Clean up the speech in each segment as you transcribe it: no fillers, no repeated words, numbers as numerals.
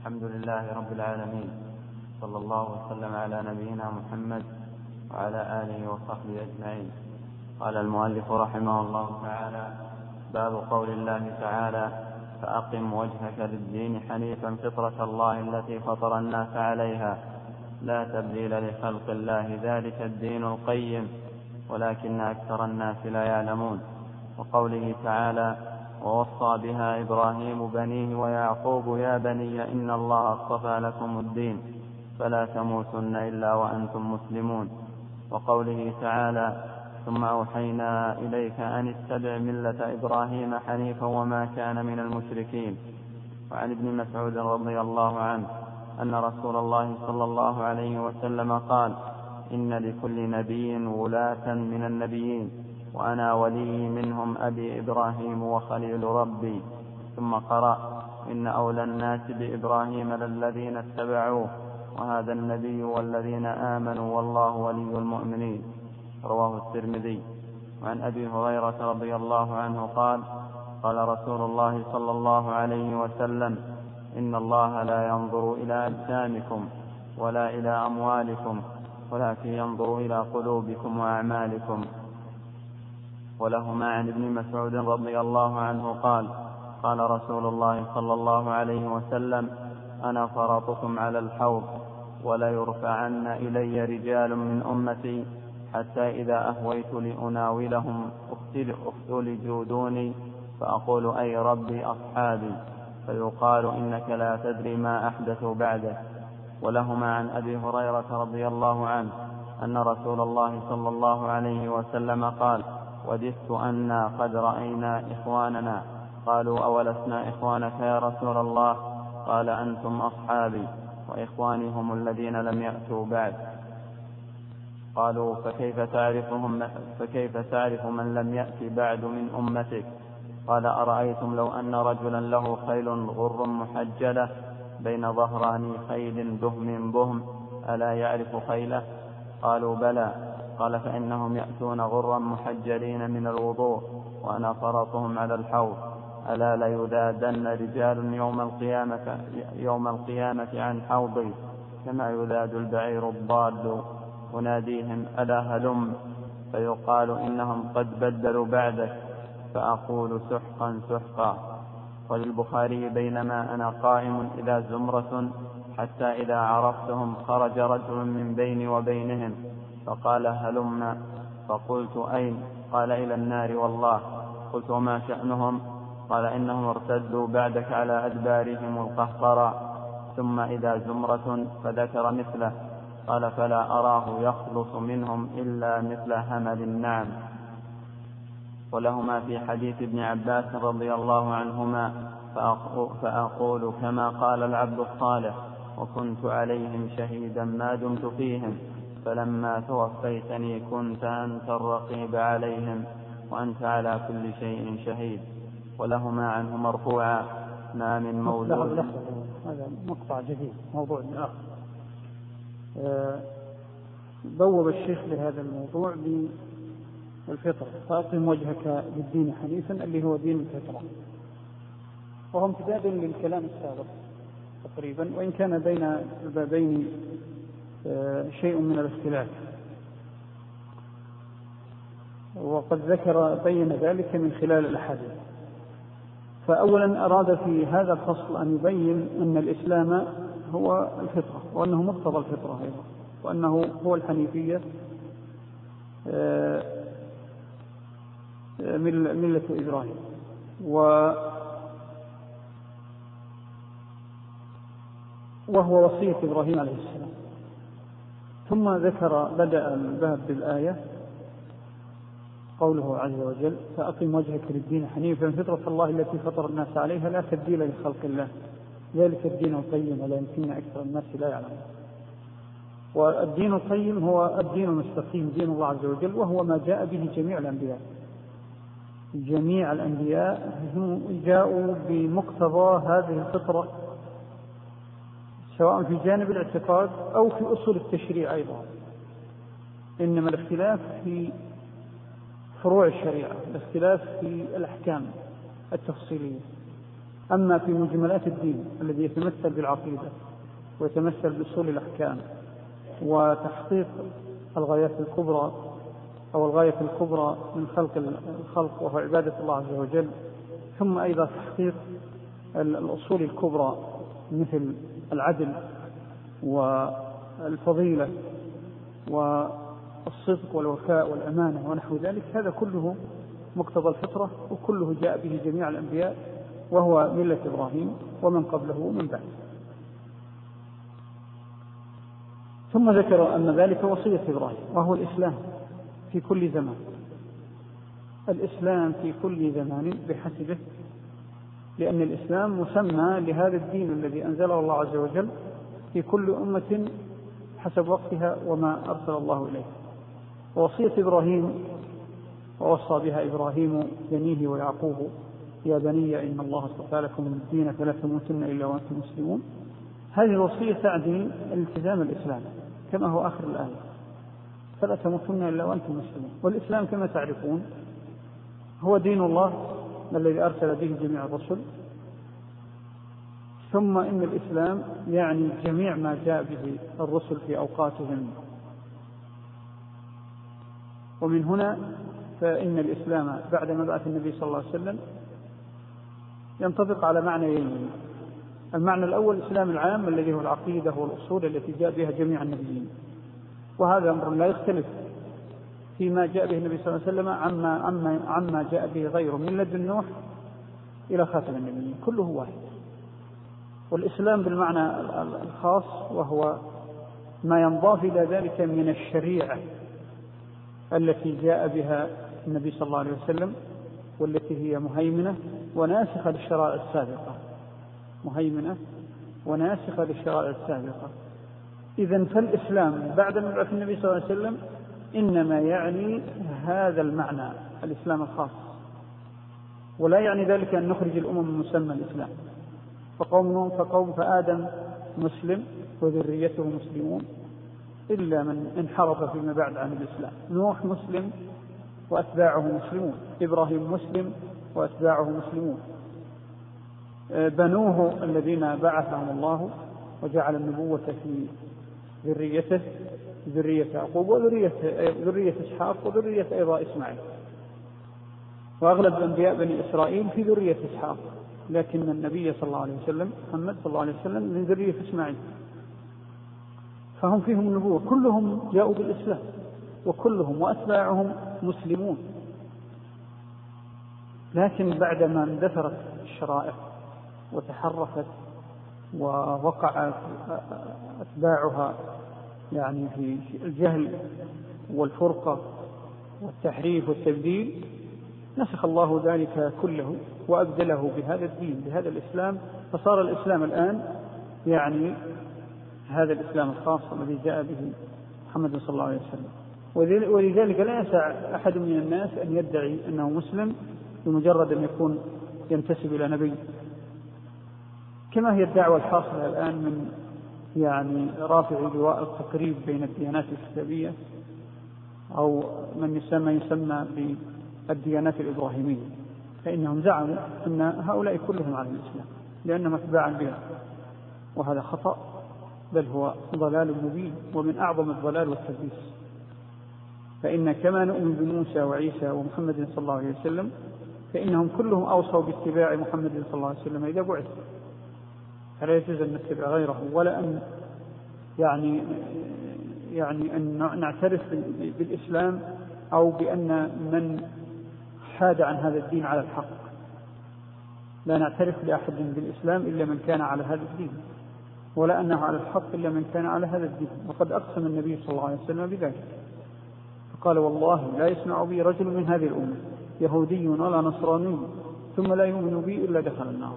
الحمد لله رب العالمين، صلى الله وسلم على نبينا محمد وعلى آله وصحبه أجمعين. قال المؤلف رحمه الله تعالى: باب قول الله تعالى: فأقم وجهك للدين حنيفا فطرة الله التي فطر الناس عليها لا تبديل لخلق الله ذلك الدين القيم ولكن أكثر الناس لا يعلمون. وقوله تعالى: ووصى بها إبراهيم بنيه ويعقوب يا بني إن الله اصطفى لكم الدين فلا تموتن إلا وأنتم مسلمون. وقوله تعالى: ثم أوحينا إليك أن اتبع ملة إبراهيم حنيفا وما كان من المشركين. وعن ابن مسعود رضي الله عنه أن رسول الله صلى الله عليه وسلم قال: إن لكل نبي ولاة من النبيين وأنا ولي منهم أبي إبراهيم وخليل ربي. ثم قرأ: إن أولى الناس بإبراهيم للذين اتبعوه وهذا النبي والذين آمنوا والله ولي المؤمنين. رواه الترمذي. وعن أبي هريرة رضي الله عنه قال: قال رسول الله صلى الله عليه وسلم: إن الله لا ينظر إلى أجسامكم ولا إلى أموالكم ولكن ينظر إلى قلوبكم وأعمالكم. ولهما عن ابن مسعود رضي الله عنه قال: قال رسول الله صلى الله عليه وسلم: أنا فرطكم على الحوض ولا يرفعن إلي رجال من أمتي حتى إذا أهويت لأناولهم أختلجوا دوني فأقول: أي ربي أصحابي، فيقال: إنك لا تدري ما أحدثوا بعدك. ولهما عن أبي هريرة رضي الله عنه أن رسول الله صلى الله عليه وسلم قال: وددت أنا قد رأينا إخواننا. قالوا: أولسنا إخوانك يا رسول الله؟ قال: أنتم أصحابي وإخواني هم الذين لم يأتوا بعد. قالوا: فكيف تعرف من لم يأتي بعد من أمتك؟ قال: أرأيتم لو أن رجلا له خيل غر محجلة بين ظهراني خيل دهم بهم ألا يعرف خيله؟ قالوا: بلى. قال: فإنهم يأتون غرا محجلين من الوضوء وأنا فرطهم على الحوض. ألا ليذادن رجال يوم القيامة عن حوضي كما يذاد البعير الضال. أناديهم: ألا هلم؟ فيقال: إنهم قد بدلوا بعدك. فأقول: سحقا سحقا. وللبخاري: بينما أنا قائم إذا زمرة حتى إذا عرفتهم خرج رجل من بيني وبينهم فقال: هلم. فقلت: أين؟ قال: إلى النار والله. قلت: وما شأنهم؟ قال: إنهم ارتدوا بعدك على أدبارهم القهقرى. ثم إذا زمرة فذكر مثله. قال: فلا أراه يخلص منهم إلا مثل همل النعم. ولهما في حديث ابن عباس رضي الله عنهما: فأقول كما قال العبد الصالح وكنت عليهم شهيدا ما دمت فيهم فلما توفيتني كنت أنت الرقيب عليهم وأنت على كل شيء شهيد. ولهما عنه مرفوعا: ما من مولود. هذا مقطع جديد موضوع آخر. بوب الشيخ لهذا الموضوع بالفطرة: فأقم وجهك للدين حنيفا اللي هو دين الفطرة، وهو امتداد للكلام السابق تقريبا، وإن كان بين البابين شيء من الاختلاف، وقد بين ذلك من خلال الأحاديث. فأولا أراد في هذا الفصل أن يبين أن الإسلام هو الفطرة، وأنه مقتضى الفطرة أيضا، وأنه هو الحنيفية ملة إبراهيم. وهو وصية إبراهيم عليه السلام. ثم بدأ الباب بالآية قوله عز وجل: فأقم وجهك للدين حنيفا فطرة الله التي فطر الناس عليها لا تبديل لخلق الله ذلك الدين القيم ولكن أكثر الناس لا يعلمون. والدين القيم هو الدين المستقيم، دين الله عز وجل، وهو ما جاء به جميع الأنبياء. جميع الأنبياء جاءوا بمقتضى هذه الفطرة، سواء في جانب الاعتقاد أو في أصول التشريع أيضا. إنما الاختلاف في فروع الشريعة، الاختلاف في الأحكام التفصيلية. أما في مجملات الدين الذي يتمثل بالعقيدة ويتمثل بأصول الأحكام وتحقيق الغايات الكبرى أو الغاية الكبرى من خلق الخلق وهو عبادة الله عز وجل، ثم أيضا تحقيق الأصول الكبرى مثل العدل والفضيلة والصدق والوفاء والأمانة ونحو ذلك، هذا كله مقتضى الفطرة وكله جاء به جميع الأنبياء، وهو ملة إبراهيم ومن قبله ومن بعد. ثم ذكر أن ذلك وصية إبراهيم وهو الإسلام في كل زمان، الإسلام في كل زمان بحسبه، لأن الإسلام مسمى لهذا الدين الذي أنزله الله عز وجل في كل أمة حسب وقتها وما أرسل الله إليه. ووصية إبراهيم ووصى بها إبراهيم بنيه ويعقوب يا بني إن الله اصطفى لكم الدين فلا تموتن إلا وأنتم مسلمون. هذه الوصية تعني الالتزام الإسلام كما هو آخر الآية، فلا تموتن إلا وأنتم مسلمون. والإسلام كما تعرفون هو دين الله الذي أرسل به جميع الرسل، ثم إن الإسلام يعني جميع ما جاء به الرسل في أوقاتهم. ومن هنا فإن الإسلام بعد مبعث النبي صلى الله عليه وسلم ينطبق على معنيين: المعنى الأول الإسلام العام الذي هو العقيدة والأصول التي جاء بها جميع النبيين، وهذا أمر لا يختلف فيما جاء به النبي صلى الله عليه وسلم عما جاء به غيره من لدن نوح إلى خاتم النبيين، كله واحد. والإسلام بالمعنى الخاص وهو ما ينضاف إلى ذلك من الشريعة التي جاء بها النبي صلى الله عليه وسلم، والتي هي مهيمنة وناسخة للشرائع السابقة، مهيمنة وناسخة للشرائع السابقة. إذن فالإسلام بعد مبعث النبي صلى الله عليه وسلم إنما يعني هذا المعنى الإسلام الخاص، ولا يعني ذلك أن نخرج الأمم من مسمى الإسلام. فقوم فآدم مسلم وذريته مسلمون إلا من انحرف فيما بعد عن الإسلام. نوح مسلم وأتباعه مسلمون، إبراهيم مسلم وأتباعه مسلمون، بنوه الذين بعثهم الله وجعل النبوة في ذريته، ذرية يعقوب وذرية إسحاق وذرية أيضا إسماعيل. وأغلب الأنبياء بني إسرائيل في ذرية إسحاق، لكن النبي صلى الله عليه وسلم محمد صلى الله عليه وسلم من ذرية إسماعيل، فهم فيهم النبوة، كلهم جاءوا بالإسلام وكلهم وأتباعهم مسلمون. لكن بعدما اندثرت الشرائع وتحرفت ووقع أتباعها يعني في الجهل والفرقة والتحريف والتبديل، نسخ الله ذلك كله وأبدله بهذا الدين، بهذا الإسلام، فصار الإسلام الآن يعني هذا الإسلام الخاص الذي جاء به محمد صلى الله عليه وسلم. ولذلك لا يسع أحد من الناس أن يدعي أنه مسلم بمجرد أن يكون ينتسب إلى نبي، كما هي الدعوة الحاصلة الآن من يعني رافع لواء التقريب بين الديانات الإسلامية، أو من يسمى بالديانات الإبراهيمية، فإنهم زعموا أن هؤلاء كلهم على الإسلام لأنهم اتباعا بها، وهذا خطأ، بل هو ضلال مبين ومن أعظم الضلال والتلبيس. فإن كما نؤمن بموسى وعيسى ومحمد صلى الله عليه وسلم فإنهم كلهم أوصوا باتباع محمد صلى الله عليه وسلم إذا بعث، فلا يجوز أن نتبع غيره، ولا أن يعني أن نعترف بالإسلام أو بأن من حاد عن هذا الدين على الحق. لا نعترف لأحد بالإسلام إلا من كان على هذا الدين، ولا أنه على الحق إلا من كان على هذا الدين. وقد أقسم النبي صلى الله عليه وسلم بذلك، فقال والله لا يسمع بي رجل من هذه الأمة يهودي ولا نصراني ثم لا يؤمن بي إلا دخل النار.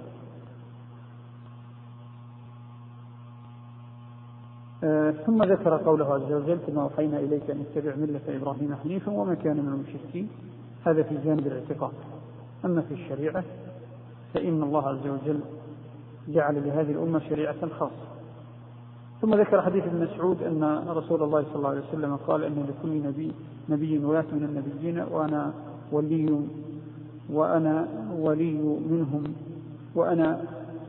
ثم ذكر قوله عز وجل كما أوحينا إليك أن اتبع ملة إبراهيم حنيفا وما كان من المشركين. هذا في جانب الاعتقاد. أما في الشريعة فإن الله عز وجل جعل لهذه الأمة شريعة خاصة. ثم ذكر حديث ابن مسعود أن رسول الله صلى الله عليه وسلم قال أن لكل نبي ولاة من النبيين وأنا ولي منهم وأنا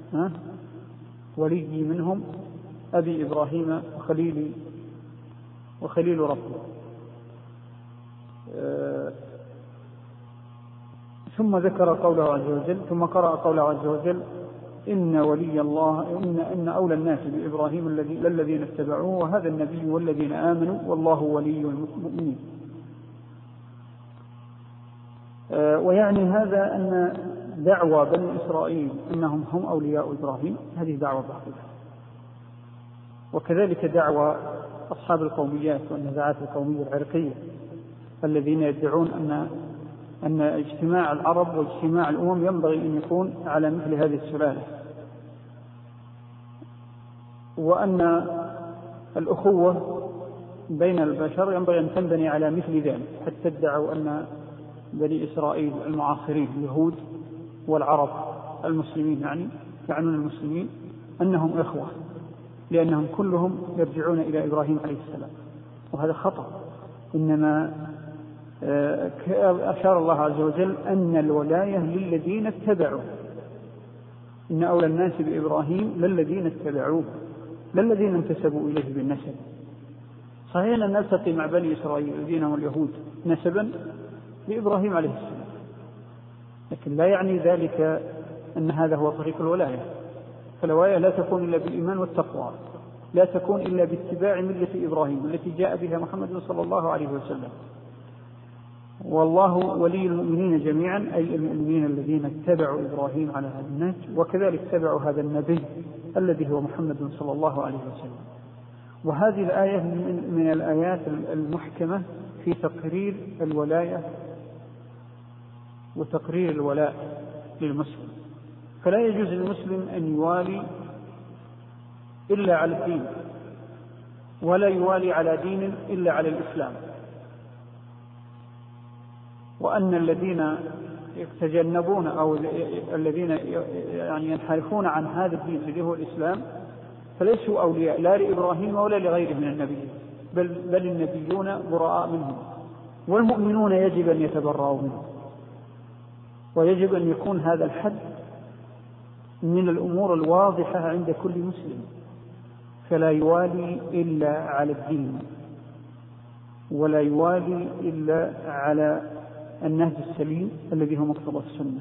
ولي منهم أبي إبراهيم وخليل ربي. ثم ذكر قوله عز وجل، ثم قرأ قوله عز وجل: إن ولي الله إن أولى الناس بإبراهيم الذين اتبعوه وهذا النبي والذين آمنوا والله ولي المؤمنين. ويعني هذا أن دعوى بني إسرائيل أنهم هم أولياء إبراهيم هذه دعوة باطلة، وكذلك دعوى أصحاب القوميات والنزاعات القومية العرقية الذين يدعون أن اجتماع العرب واجتماع الأمم ينبغي أن يكون على مثل هذه السلالة، وأن الأخوة بين البشر ينبغي أن تنبني على مثل ذلك، حتى ادعوا أن بني إسرائيل المعاصرين اليهود والعرب المسلمين يعنون المسلمين أنهم إخوة، لأنهم كلهم يرجعون إلى إبراهيم عليه السلام، وهذا خطأ. إنما أشار الله عز وجل أن الولاية للذين اتبعوا، إن أولى الناس بإبراهيم للذين اتبعوه للذين انتسبوا إليه بالنسب. صحيح أن نلتقي مع بني إسرائيل الذين هم اليهود نسبا لإبراهيم عليه السلام، لكن لا يعني ذلك أن هذا هو طريق الولاية. فالولاية لا تكون إلا بالإيمان والتقوى، لا تكون إلا باتباع ملة إبراهيم التي جاء بها محمد صلى الله عليه وسلم. والله ولي المؤمنين جميعا، أي المؤمنين الذين اتبعوا إبراهيم على هذا النهج، وكذلك اتبعوا هذا النبي الذي هو محمد صلى الله عليه وسلم. وهذه الآية من الآيات المحكمة في تقرير الولاية وتقرير الولاء للمسلم. فلا يجوز للمسلم أن يوالي إلا على الدين، ولا يوالي على دين إلا على الإسلام. وأن الذين يتجنبون أو الذين ينحرفون عن هذا الدين الذي هو الإسلام فليسوا أولياء لا لإبراهيم ولا لغيره من النبيين، بل النبيون براء منهم، والمؤمنون يجب أن يتبرأوا منهم. ويجب أن يكون هذا الحد من الأمور الواضحة عند كل مسلم، فلا يوالي إلا على الدين، ولا يوالي إلا على النهج السليم الذي هو مقتضى السنة.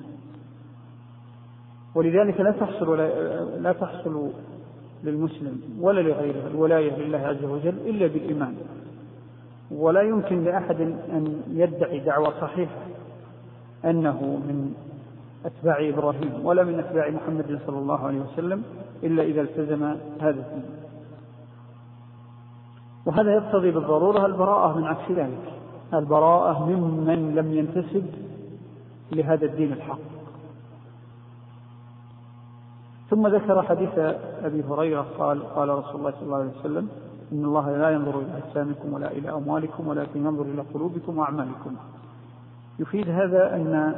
ولذلك لا تحصل للمسلم ولا لغيره الولاية لله عز وجل إلا بالإيمان. ولا يمكن لأحد أن يدعي دعوة صحيحة أنه من أتباع إبراهيم ولا من أتباع محمد صلى الله عليه وسلم إلا إذا التزم هذا الدين. وهذا يقتضي بالضرورة البراءة من عكس ذلك، البراءة ممن لم ينتسب لهذا الدين الحق. ثم ذكر حديث أبي هريرة قال رسول الله صلى الله عليه وسلم: إن الله لا ينظر إلى أجسامكم ولا إلى أموالكم ولكن ينظر إلى قلوبكم وأعمالكم. يفيد هذا أن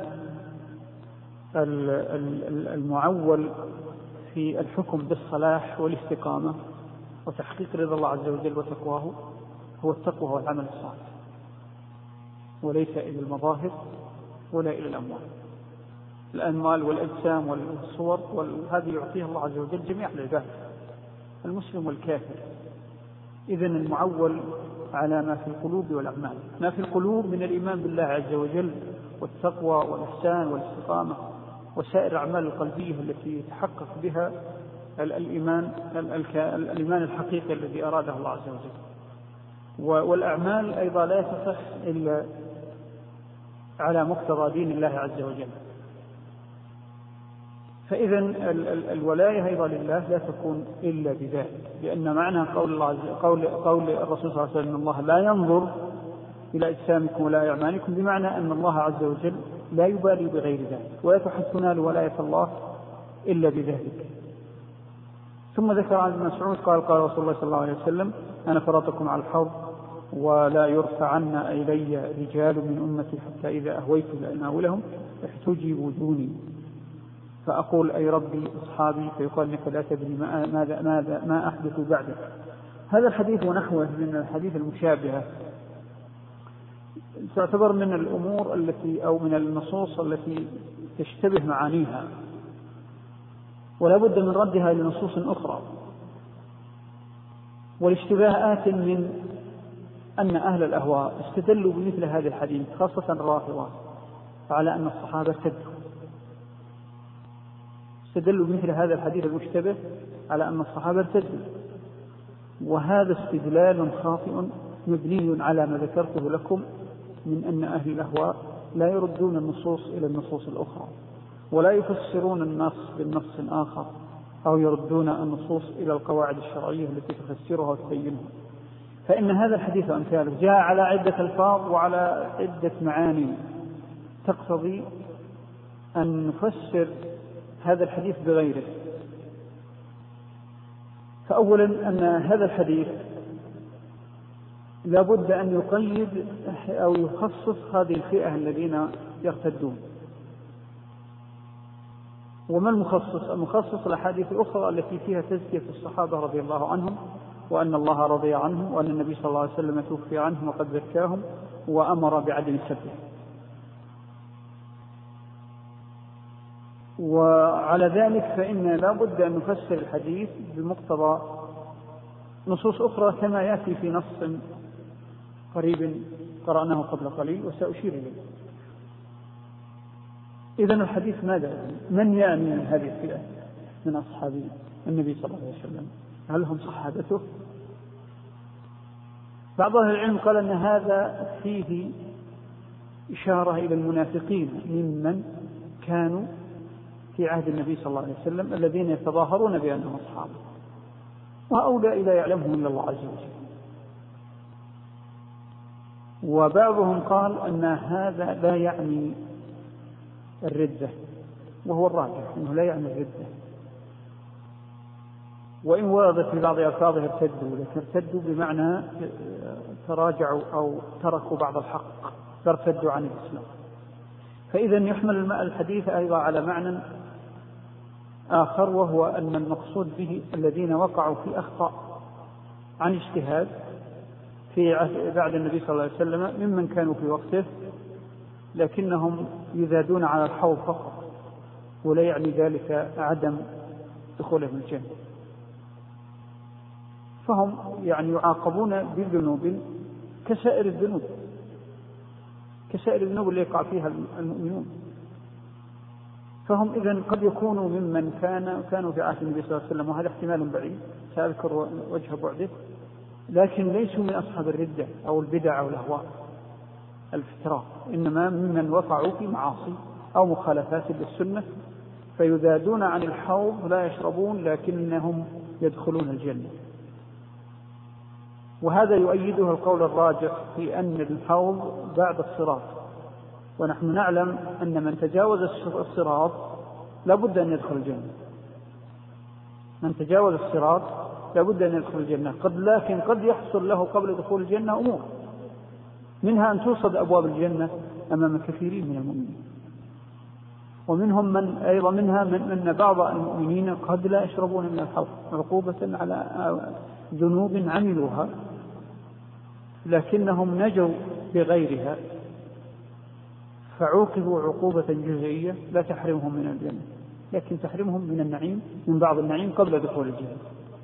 المعول في الحكم بالصلاح والاستقامة وتحقيق رضا الله عز وجل وتقواه هو التقوى والعمل الصالح، وليس إلى المظاهر ولا إلى الأموال والأجسام والصور، وهذه يعطيها الله عز وجل جميع العباد المسلم والكافر. إذن المعول على ما في القلوب والأعمال، ما في القلوب من الإيمان بالله عز وجل والتقوى والإحسان والاستقامة وسائر الأعمال القلبية التي يتحقق بها الإيمان الحقيقي الذي أراده الله عز وجل. والأعمال أيضا لا تصح إلا على مقتضى دين الله عز وجل. فإذا الولاية أيضا لله لا تكون إلا بذلك، لأن معنى قول الرسول صلى الله عليه وسلم: الله لا ينظر إلى أجسامكم ولا أعمالكم، بمعنى أن الله عز وجل لا يبالي بغير ذلك، ولا تنال ولاية الله إلا بذلك. ثم ذكر عن ابن مسعود قال رسول الله صلى الله عليه وسلم: أنا فرطكم على الحوض ولا يرفعن إلي رجال من أمتي حتى إذا أهويت لأناولهم احتجبوا دوني فأقول: أي ربي أصحابي، فيقال لك لا تدري ما أحدث بعدك. هذا الحديث ونحوه من الحديث المشابهة تعتبر من الأمور التي أو من النصوص التي تشتبه معانيها، ولا بد من ردها لنصوص أخرى. والاشتباه آت من أن أهل الأهواء استدلوا بمثل هذا الحديث خاصة الرافضة على أن الصحابة ارتدوا، استدلوا بمثل هذا الحديث المشتبه على أن الصحابة ارتدوا، وهذا استدلال خاطئ مبني على ما ذكرته لكم من أن أهل الأهواء لا يردون النصوص إلى النصوص الأخرى، ولا يفسرون النص بالنص آخر، أو يردون النصوص إلى القواعد الشرعية التي تفسرها وتبينها. فإن هذا الحديث أمثاله جاء على عدة ألفاظ وعلى عدة معاني تقتضي أن نفسر هذا الحديث بغيره. فأولا أن هذا الحديث لا بد أن يقيد أو يخصص هذه الفئة الذين يرتدون. وما المخصص؟ المخصص الأحاديث الأخرى التي فيها تزكية الصحابة رضي الله عنهم، وأن الله رضي عنهم، وأن النبي صلى الله عليه وسلم توفي عنهم وقد زكاهم وأمر بعدم سبهم. وعلى ذلك فإن لا بد أن نفسر الحديث بمقتضى نصوص أخرى كما يأتي في نص قريب قرأناه قبل قليل وسأشير إليه. إذن الحديث ماذا يعني؟ من يعني هذه الفئة من أصحاب النبي صلى الله عليه وسلم؟ هل هم صحابته؟ بعض أهل العلم قال أن هذا فيه إشارة إلى المنافقين ممن كانوا في عهد النبي صلى الله عليه وسلم الذين يتظاهرون بأنهم أصحابه، وهؤلاء لا يعلمهم إلا الله عز وجل. وبعضهم قال أن هذا لا يعني الردة، وهو الراجح أنه لا يعني الردة، وإن وردت في بعض ألفاظه ارتدوا، لكن ارتدوا بمعنى تراجعوا أو تركوا بعض الحق فارتدوا عن الإسلام. فإذا يحمل الحديث أيضا على معنى آخر، وهو أن المقصود به الذين وقعوا في أخطاء عن اجتهاد في بعد النبي صلى الله عليه وسلم ممن كانوا في وقته، لكنهم يزادون على الحوض فقط، ولا يعني ذلك عدم دخولهم الجنة. فهم يعني يعاقبون بالذنوب كسائر الذنوب، كسائر الذنوب اللي يقع فيها المؤمنون. فهم إذن قد يكونوا ممن كانوا في عهد النبي صلى الله عليه وسلم، وهذا احتمال بعيد سأذكر وجه بعده، لكن ليسوا من أصحاب الردة أو البدع أو الأهواء الفتراء، إنما ممن وقعوا في معاصي أو مخالفات للسنة فيذادون عن الحوض لا يشربون لكنهم يدخلون الجنة. وهذا يؤيده القول الراجح في أن الحوض بعد الصراط، ونحن نعلم أن من تجاوز الصراط لابد أن يدخل الجنة، من تجاوز الصراط لابد أن يدخل الجنة. لكن قد يحصل له قبل دخول الجنة أمور، منها أن توصد أبواب الجنة أمام كثيرين من المؤمنين، ومنهم من أيضا منها من بعض المؤمنين قد لا يشربون من الحوض عقوبة على ذنوب عملوها لكنهم نجوا بغيرها، فعوقبوا عقوبة جزئية لا تحرمهم من الجنة، لكن تحرمهم من النعيم، من بعض النعيم قبل دخول الجنة.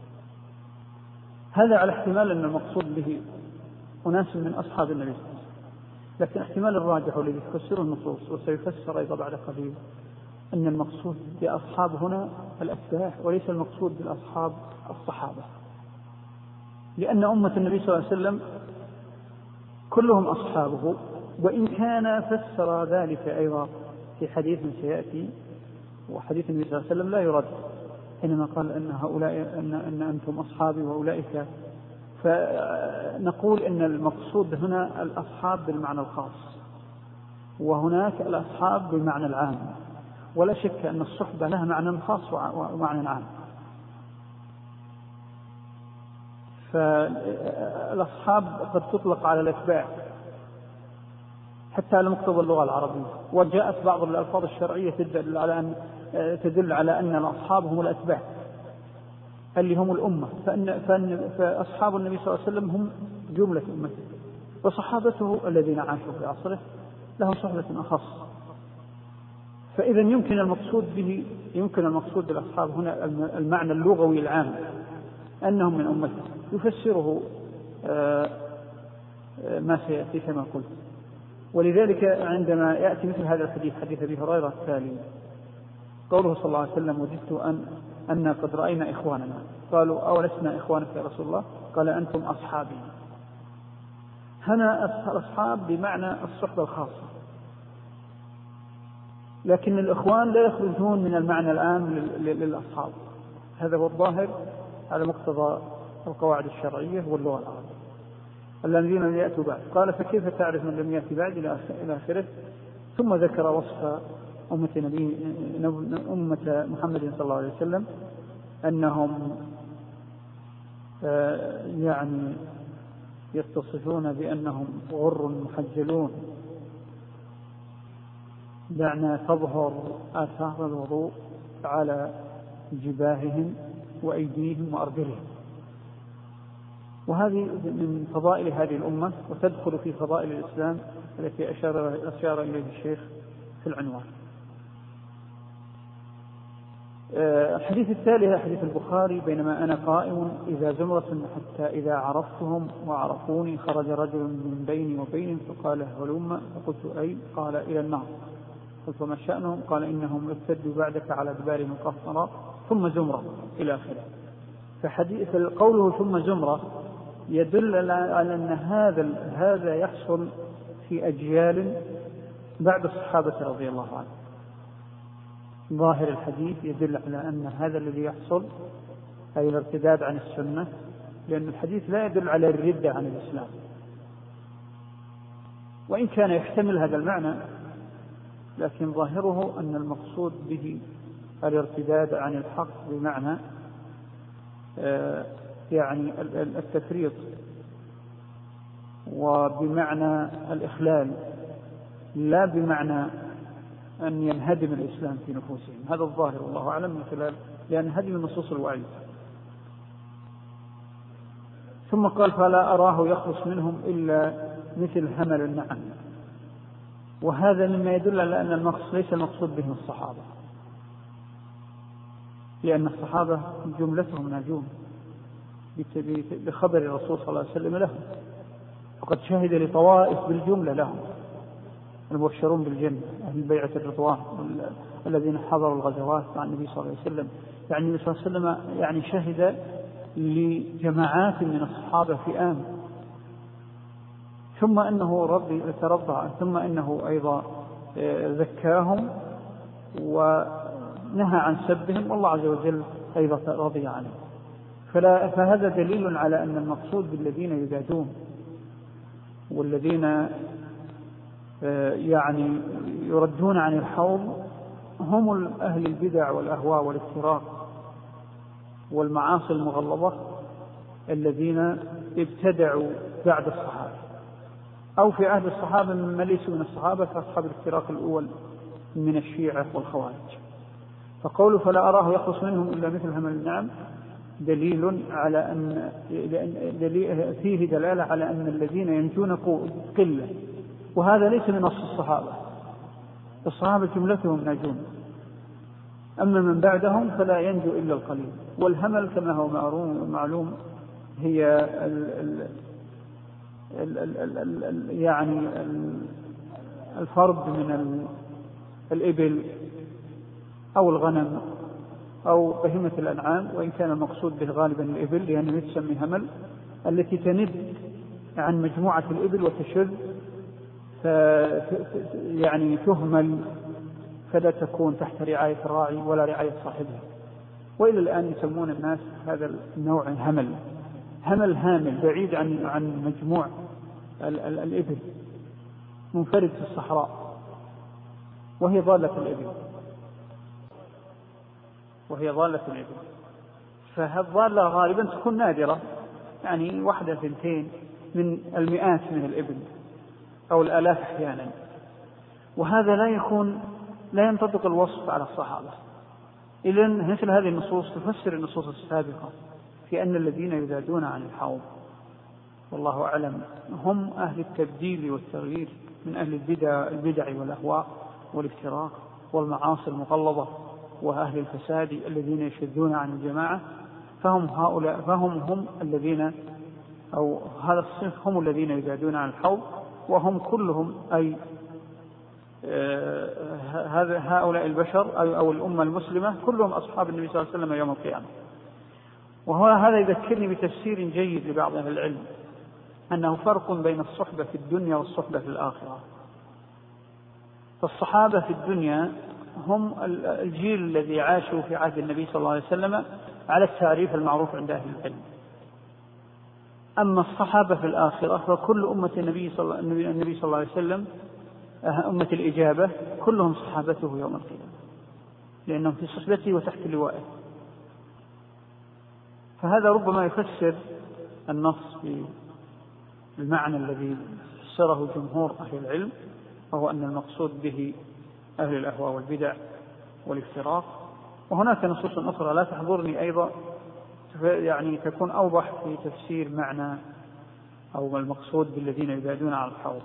هذا على احتمال أن المقصود به أناس من أصحاب النبي صلى الله عليه وسلم، لكن احتمال الراجح الذي يفسره النصوص وسيفسر أيضا بعد قليل أن المقصود بأصحاب هنا الأتباع، وليس المقصود بالأصحاب الصحابة، لأن أمة النبي صلى الله عليه وسلم كلهم أصحابه، وإن كان فسر ذلك أيضا في حديث سيأتي، وحديث النبي صلى الله عليه وسلم لا يرد، حينما قال أن هؤلاء أن أنتم أصحابي وأولئك، فنقول إن المقصود هنا الأصحاب بالمعنى الخاص، وهناك الأصحاب بالمعنى العام، ولا شك أن الصحبة لها معنى خاص ومعنى عام. فالأصحاب قد تطلق على الأتباع حتى على مقتضى اللغة العربية، وجاءت بعض الألفاظ الشرعية تدل على أن الأصحاب هم الأتباع اللي هم الأمة، فأصحاب النبي صلى الله عليه وسلم هم جملة أمته، وصحابته الذين عاشوا في عصره لهم صحبة أخص. فإذا يمكن المقصود بالأصحاب هنا المعنى اللغوي العام أنهم من أمته، يفسره ما سيأتي كما قلت. ولذلك عندما يأتي مثل هذا الحديث، حديث أبي هريرة التالي، قوله صلى الله عليه وسلم: وجدت أن قد رأينا إخواننا. قالوا: أولسنا إخوانك يا رسول الله؟ قال: أنتم أصحابي. هنا الأصحاب بمعنى الصحبة الخاصة، لكن الإخوان لا يخرجون من المعنى العام للأصحاب. هذا هو الظاهر على مقتضى القواعد الشرعية واللغة العربية. الذين لم يأتوا بعد، قال: فكيف تعرف من لم يأتي بعد إلى آخره. ثم ذكر وصف أمة محمد صلى الله عليه وسلم أنهم يعني يتصفون بأنهم غر محجلون، دعنا تظهر آثار الوضوء على جباههم وأيديهم وأرجلهم. وهذه من فضائل هذه الأمة، وتدخل في فضائل الإسلام التي أشار إليه الشيخ في العنوان. الحديث التالي حديث البخاري: بينما أنا قائم إذا زمرة حتى إذا عرفتهم وعرفوني خرج رجل من بيني وبينهم فقال: هلم. فقلت: أي؟ قال: إلى النار. قلت: وما شأنهم؟ قال: إنهم ارتدوا بعدك على أدبارهم قهقرا ثم زمرة إلى آخره. فحديث قوله ثم زمرة يدل على أن هذا يحصل في أجيال بعد الصحابة رضي الله عنهم. ظاهر الحديث يدل على أن هذا الذي يحصل أي الارتداد عن السنة، لأن الحديث لا يدل على الردة عن الإسلام، وإن كان يحتمل هذا المعنى، لكن ظاهره أن المقصود به الارتداد عن الحق بمعنى يعني التفريط وبمعنى الإخلال، لا بمعنى أن ينهدم الإسلام في نفوسهم. هذا الظاهر والله أعلم من خلال، لأن هذه من نصوص الوعيد. ثم قال: فلا أراه يخلص منهم إلا مثل همل النعم. وهذا مما يدل على أن المقصود ليس المقصود بهم الصحابة، لأن الصحابة جملتهم ناجون بخبر الرسول صلى الله عليه وسلم لهم، وقد شهد لطوائف بالجملة لهم، المبشرون بالجنة، أهل بيعة الرضوان الذين حضروا الغزوات مع النبي صلى الله عليه وسلم. يعني النبي صلى الله عليه وسلم يعني شهد لجماعات من الصحابة فئام، ثم أنه ترضى، ثم أنه أيضا ذكاهم ونهى عن سبهم، والله عز وجل أيضا رضي عنه. فهذا دليل على أن المقصود بالذين يجادون والذين يعني يردون عن الحوض هم أهل البدع والأهواء والافتراق والمعاصي المغلظة الذين ابتدعوا بعد الصحابة، أو في عهد الصحابة ممن ليسوا من الصحابة كأصحاب الافتراق الأول من الشيعة والخوارج. فقوله فلا أراه يخلص منهم إلا مثل همل النعم دليل على أن فيه دلالة على أن الذين ينجون قلة، وهذا ليس من نص الصحابة. الصحابة جملتهم ناجون، أما من بعدهم فلا ينجو إلا القليل. والهمل كما هو معلوم هي يعني الفرد من الإبل أو الغنم أو بهيمة الأنعام، وإن كان المقصود به غالبا الإبل لأنه تسمي همل، التي تند عن مجموعة الإبل وتشذ يعني تهمل فلا تكون تحت رعاية الراعي ولا رعاية صاحبها. وإلى الآن يسمون الناس هذا النوع همل هامل بعيد عن مجموع الإبل، منفرد في الصحراء، وهي ضالة الإبل. فالضالة غالبا تكون نادرة، يعني واحدة ثنتين من المئات من الإبل أو الآلاف أحيانا، وهذا لا ينطبق الوصف على الصحابة. إذن مثل هذه النصوص تفسر النصوص السابقة في أن الذين يزادون عن الحوض والله أعلم هم أهل التبديل والتغيير من أهل البدع والأهواء والافتراق والمعاصي المغلظة وأهل الفساد الذين يشذون عن الجماعة، فهم الذين، أو هذا الصنف هم الذين يبعدون عن الحوض، وهم كلهم أي هؤلاء البشر أو الأمة المسلمة كلهم أصحاب النبي صلى الله عليه وسلم يوم القيامة. وهذا يذكرني بتفسير جيد لبعض أهل العلم، أنه فرق بين الصحبة في الدنيا والصحبة في الآخرة. فالصحابة في الدنيا هم الجيل الذي عاشوا في عهد النبي صلى الله عليه وسلم على التعريف المعروف عند أهل العلم. أما الصحابة في الآخرة فكل أمة النبي صلى الله عليه وسلم، أمة الإجابة، كلهم صحابته يوم القيامة، لأنهم في صحبته وتحت لوائه. فهذا ربما يفسر النص بالمعنى الذي فسره جمهور أهل العلم، وهو أن المقصود به أهل الأهواء والبدع والافتراق. وهناك نصوص أخرى لا تحضرني أيضا يعني تكون أوضح في تفسير معنى أو المقصود بالذين يبعدون عن الحوض.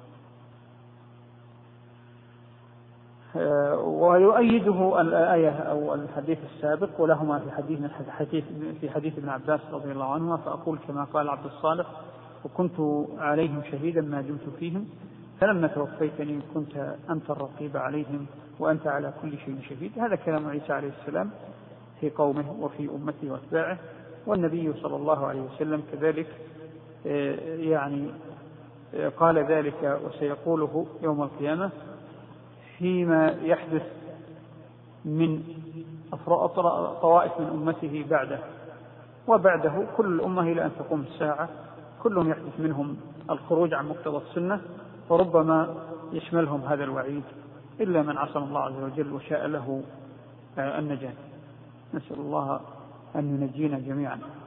ويؤيده الآية أو الحديث السابق، ولهما في حديث ابن عباس رضي الله عنه: فأقول كما قال عبد الصالح: وكنت عليهم شهيدا ما دمت فيهم، فلما توفيتني كنت أنت الرقيب عليهم وأنت على كل شيء شهيد. هذا كلام عيسى عليه السلام في قومه وفي أمته واتباعه. والنبي صلى الله عليه وسلم كذلك يعني قال ذلك وسيقوله يوم القيامة فيما يحدث من طوائف من أمته بعده، وبعده كل الأمة إلى أن تقوم الساعة كلهم يحدث منهم الخروج عن مقتضى السنة، وربما يشملهم هذا الوعيد إلا من عصم الله عز وجل وشاء له النجاة. نسأل الله أن ينجينا جميعا.